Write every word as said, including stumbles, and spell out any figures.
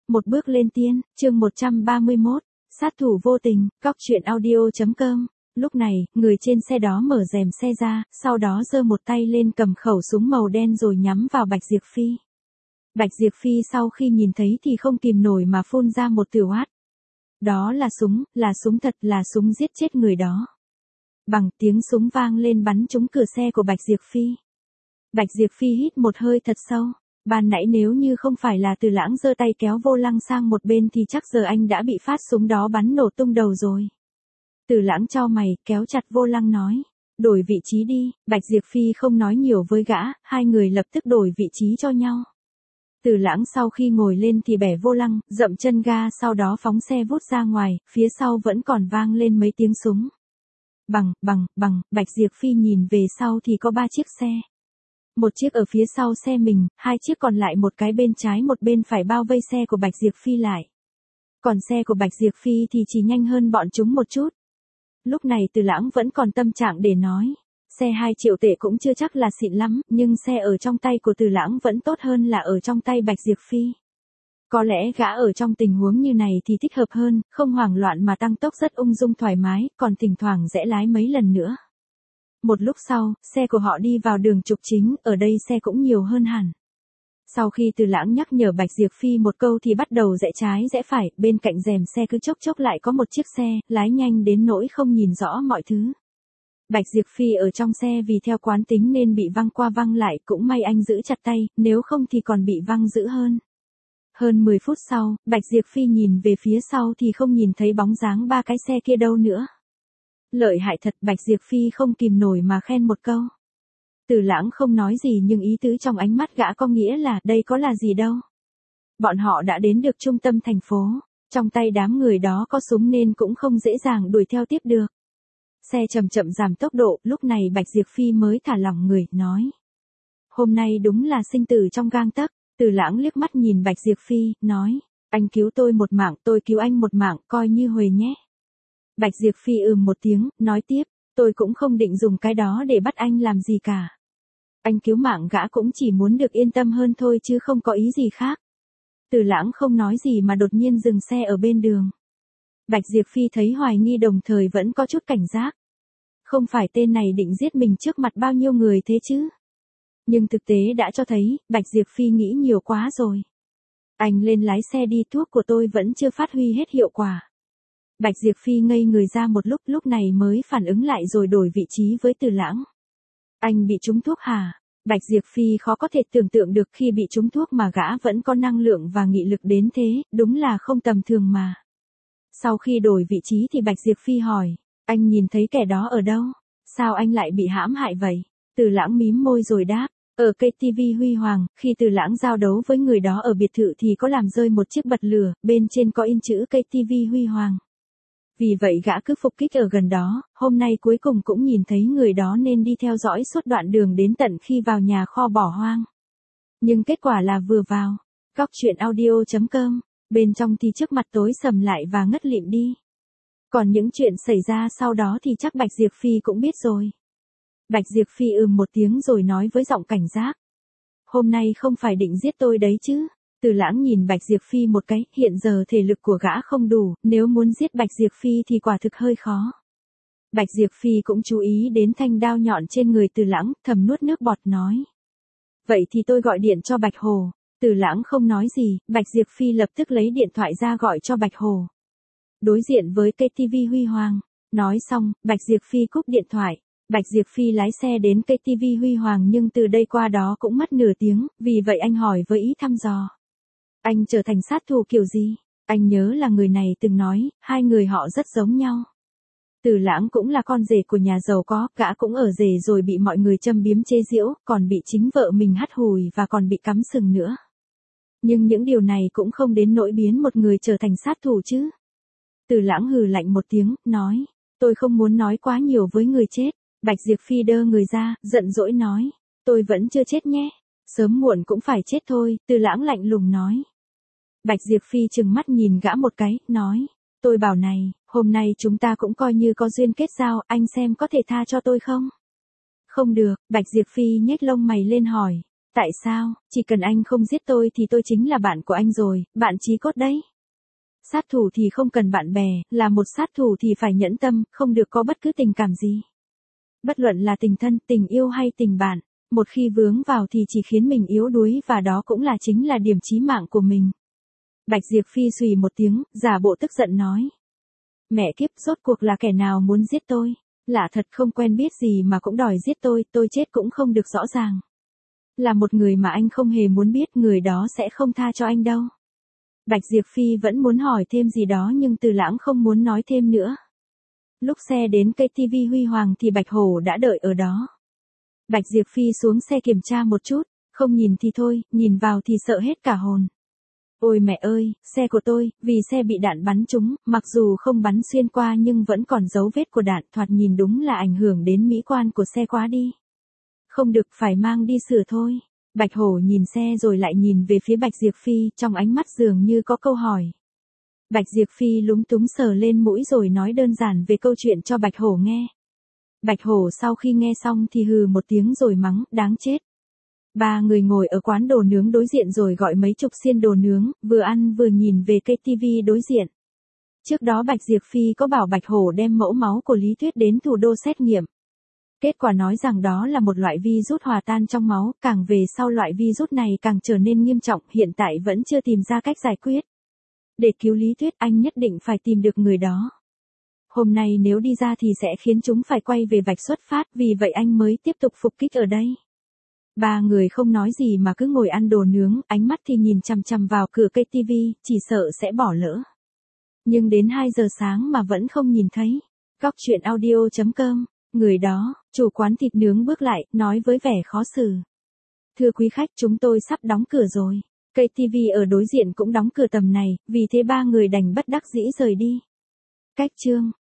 Một bước lên tiên, chương một trăm ba mươi mốt, sát thủ vô tình, cóc truyện audio chấm com. Lúc này, người trên xe đó mở rèm xe ra, sau đó giơ một tay lên cầm khẩu súng màu đen rồi nhắm vào Bạch Diệp Phi. Bạch Diệp Phi sau khi nhìn thấy thì không kìm nổi mà phun ra một từ oát. Đó là súng, là súng thật, là súng giết chết người đó. Bằng tiếng súng vang lên bắn trúng cửa xe của Bạch Diệp Phi. Bạch Diệp Phi hít một hơi thật sâu. Ban nãy nếu như không phải là Từ Lãng giơ tay kéo vô lăng sang một bên thì chắc giờ anh đã bị phát súng đó bắn nổ tung đầu rồi. Từ Lãng chau mày, kéo chặt vô lăng nói. Đổi vị trí đi, Bạch Diệp Phi không nói nhiều với gã, hai người lập tức đổi vị trí cho nhau. Từ Lãng sau khi ngồi lên thì bẻ vô lăng, dậm chân ga sau đó phóng xe vút ra ngoài, phía sau vẫn còn vang lên mấy tiếng súng. Bằng, bằng, bằng, Bạch Diệp Phi nhìn về sau thì có ba chiếc xe. Một chiếc ở phía sau xe mình, hai chiếc còn lại một cái bên trái một bên phải bao vây xe của Bạch Diệp Phi lại. Còn xe của Bạch Diệp Phi thì chỉ nhanh hơn bọn chúng một chút. Lúc này Từ Lãng vẫn còn tâm trạng để nói. Xe hai triệu tệ cũng chưa chắc là xịn lắm, nhưng xe ở trong tay của Từ Lãng vẫn tốt hơn là ở trong tay Bạch Diệp Phi. Có lẽ gã ở trong tình huống như này thì thích hợp hơn, không hoảng loạn mà tăng tốc rất ung dung thoải mái, còn thỉnh thoảng rẽ lái mấy lần nữa. Một lúc sau, xe của họ đi vào đường trục chính, ở đây xe cũng nhiều hơn hẳn. Sau khi Từ Lãng nhắc nhở Bạch Diệp Phi một câu thì bắt đầu rẽ trái rẽ phải, bên cạnh rèm xe cứ chốc chốc lại có một chiếc xe, lái nhanh đến nỗi không nhìn rõ mọi thứ. Bạch Diệp Phi ở trong xe vì theo quán tính nên bị văng qua văng lại, cũng may anh giữ chặt tay, nếu không thì còn bị văng dữ hơn. Hơn mười phút sau, Bạch Diệp Phi nhìn về phía sau thì không nhìn thấy bóng dáng ba cái xe kia đâu nữa. Lợi hại thật, Bạch Diệp Phi không kìm nổi mà khen một câu. Từ Lãng không nói gì nhưng ý tứ trong ánh mắt gã có nghĩa là đây có là gì đâu. Bọn họ đã đến được trung tâm thành phố, trong tay đám người đó có súng nên cũng không dễ dàng đuổi theo tiếp được. Xe chậm chậm giảm tốc độ, lúc này Bạch Diệp Phi mới thả lỏng người, nói. Hôm nay đúng là sinh tử trong gang tấc. Từ Lãng liếc mắt nhìn Bạch Diệp Phi, nói. Anh cứu tôi một mạng, tôi cứu anh một mạng, coi như huề nhé. Bạch Diệp Phi ừm một tiếng, nói tiếp, tôi cũng không định dùng cái đó để bắt anh làm gì cả. Anh cứu mạng gã cũng chỉ muốn được yên tâm hơn thôi chứ không có ý gì khác. Từ Lãng không nói gì mà đột nhiên dừng xe ở bên đường. Bạch Diệp Phi thấy hoài nghi đồng thời vẫn có chút cảnh giác. Không phải tên này định giết mình trước mặt bao nhiêu người thế chứ? Nhưng thực tế đã cho thấy, Bạch Diệp Phi nghĩ nhiều quá rồi. Anh lên lái xe đi, thuốc của tôi vẫn chưa phát huy hết hiệu quả. Bạch Diệp Phi ngây người ra một lúc, lúc này mới phản ứng lại rồi đổi vị trí với Từ Lãng. Anh bị trúng thuốc hả? Bạch Diệp Phi khó có thể tưởng tượng được khi bị trúng thuốc mà gã vẫn có năng lượng và nghị lực đến thế, đúng là không tầm thường mà. Sau khi đổi vị trí thì Bạch Diệp Phi hỏi, anh nhìn thấy kẻ đó ở đâu? Sao anh lại bị hãm hại vậy? Từ Lãng mím môi rồi đáp, ở ca tê vê Huy Hoàng, khi Từ Lãng giao đấu với người đó ở biệt thự thì có làm rơi một chiếc bật lửa, bên trên có in chữ ca tê vê Huy Hoàng. Vì vậy gã cứ phục kích ở gần đó, hôm nay cuối cùng cũng nhìn thấy người đó nên đi theo dõi suốt đoạn đường đến tận khi vào nhà kho bỏ hoang. Nhưng kết quả là vừa vào, cóc truyện audio chấm com, bên trong thì trước mặt tối sầm lại và ngất lịm đi. Còn những chuyện xảy ra sau đó thì chắc Bạch Diệp Phi cũng biết rồi. Bạch Diệp Phi ừm một tiếng rồi nói với giọng cảnh giác. Hôm nay không phải định giết tôi đấy chứ? Từ Lãng nhìn Bạch Diệp Phi một cái, hiện giờ thể lực của gã không đủ, nếu muốn giết Bạch Diệp Phi thì quả thực hơi khó. Bạch Diệp Phi cũng chú ý đến thanh đao nhọn trên người Từ Lãng, thầm nuốt nước bọt nói. Vậy thì tôi gọi điện cho Bạch Hồ. Từ Lãng không nói gì, Bạch Diệp Phi lập tức lấy điện thoại ra gọi cho Bạch Hồ. Đối diện với ca tê vê Huy Hoàng. Nói xong, Bạch Diệp Phi cúp điện thoại. Bạch Diệp Phi lái xe đến ca tê vê Huy Hoàng nhưng từ đây qua đó cũng mất nửa tiếng, vì vậy anh hỏi với ý thăm dò. Anh trở thành sát thủ kiểu gì? Anh nhớ là người này từng nói, hai người họ rất giống nhau. Từ Lãng cũng là con rể của nhà giàu có, gã cũng ở rể rồi bị mọi người châm biếm chế giễu, còn bị chính vợ mình hắt hùi và còn bị cắm sừng nữa. Nhưng những điều này cũng không đến nỗi biến một người trở thành sát thủ chứ. Từ Lãng hừ lạnh một tiếng, nói, tôi không muốn nói quá nhiều với người chết. Bạch Diệp Phi đơ người ra, giận dỗi nói, tôi vẫn chưa chết nhé, sớm muộn cũng phải chết thôi. Từ Lãng lạnh lùng nói. Bạch Diệp Phi trừng mắt nhìn gã một cái, nói, tôi bảo này, hôm nay chúng ta cũng coi như có duyên kết giao, anh xem có thể tha cho tôi không? Không được, Bạch Diệp Phi nhếch lông mày lên hỏi, Tại sao, chỉ cần anh không giết tôi thì tôi chính là bạn của anh rồi, bạn chí cốt đấy. Sát thủ thì không cần bạn bè, là một sát thủ thì phải nhẫn tâm, không được có bất cứ tình cảm gì. Bất luận là tình thân, tình yêu hay tình bạn, một khi vướng vào thì chỉ khiến mình yếu đuối và đó cũng là chính là điểm chí mạng của mình. Bạch Diệp Phi xùy một tiếng, giả bộ tức giận nói. Mẹ kiếp, rốt cuộc là kẻ nào muốn giết tôi? Lạ thật, không quen biết gì mà cũng đòi giết tôi, tôi chết cũng không được rõ ràng. Là một người mà anh không hề muốn biết, người đó sẽ không tha cho anh đâu. Bạch Diệp Phi vẫn muốn hỏi thêm gì đó nhưng Từ Lãng không muốn nói thêm nữa. Lúc xe đến cây ti vi Huy Hoàng thì Bạch Hổ đã đợi ở đó. Bạch Diệp Phi xuống xe kiểm tra một chút, không nhìn thì thôi, nhìn vào thì sợ hết cả hồn. Ôi mẹ ơi, xe của tôi, vì xe bị đạn bắn trúng, mặc dù không bắn xuyên qua nhưng vẫn còn dấu vết của đạn, thoạt nhìn đúng là ảnh hưởng đến mỹ quan của xe quá đi. Không được, phải mang đi sửa thôi. Bạch Hổ nhìn xe rồi lại nhìn về phía Bạch Diệp Phi, trong ánh mắt dường như có câu hỏi. Bạch Diệp Phi lúng túng sờ lên mũi rồi nói đơn giản về câu chuyện cho Bạch Hổ nghe. Bạch Hổ sau khi nghe xong thì hừ một tiếng rồi mắng, đáng chết. Ba người ngồi ở quán đồ nướng đối diện rồi gọi mấy chục xiên đồ nướng, vừa ăn vừa nhìn về cây tivi đối diện. Trước đó Bạch Diệp Phi có bảo Bạch Hổ đem mẫu máu của Lý Tuyết đến thủ đô xét nghiệm. Kết quả nói rằng đó là một loại virus hòa tan trong máu, càng về sau loại virus này càng trở nên nghiêm trọng, hiện tại vẫn chưa tìm ra cách giải quyết. Để cứu Lý Tuyết, anh nhất định phải tìm được người đó. Hôm nay nếu đi ra thì sẽ khiến chúng phải quay về vạch xuất phát, vì vậy anh mới tiếp tục phục kích ở đây. Ba người không nói gì mà cứ ngồi ăn đồ nướng, ánh mắt thì nhìn chằm chằm vào cửa cây tivi, chỉ sợ sẽ bỏ lỡ. Nhưng đến hai giờ sáng mà vẫn không nhìn thấy. Góc truyện audio chấm com, người đó, chủ quán thịt nướng bước lại, nói với vẻ khó xử. Thưa quý khách, chúng tôi sắp đóng cửa rồi. Cây tivi ở đối diện cũng đóng cửa tầm này, vì thế ba người đành bất đắc dĩ rời đi. Cách chương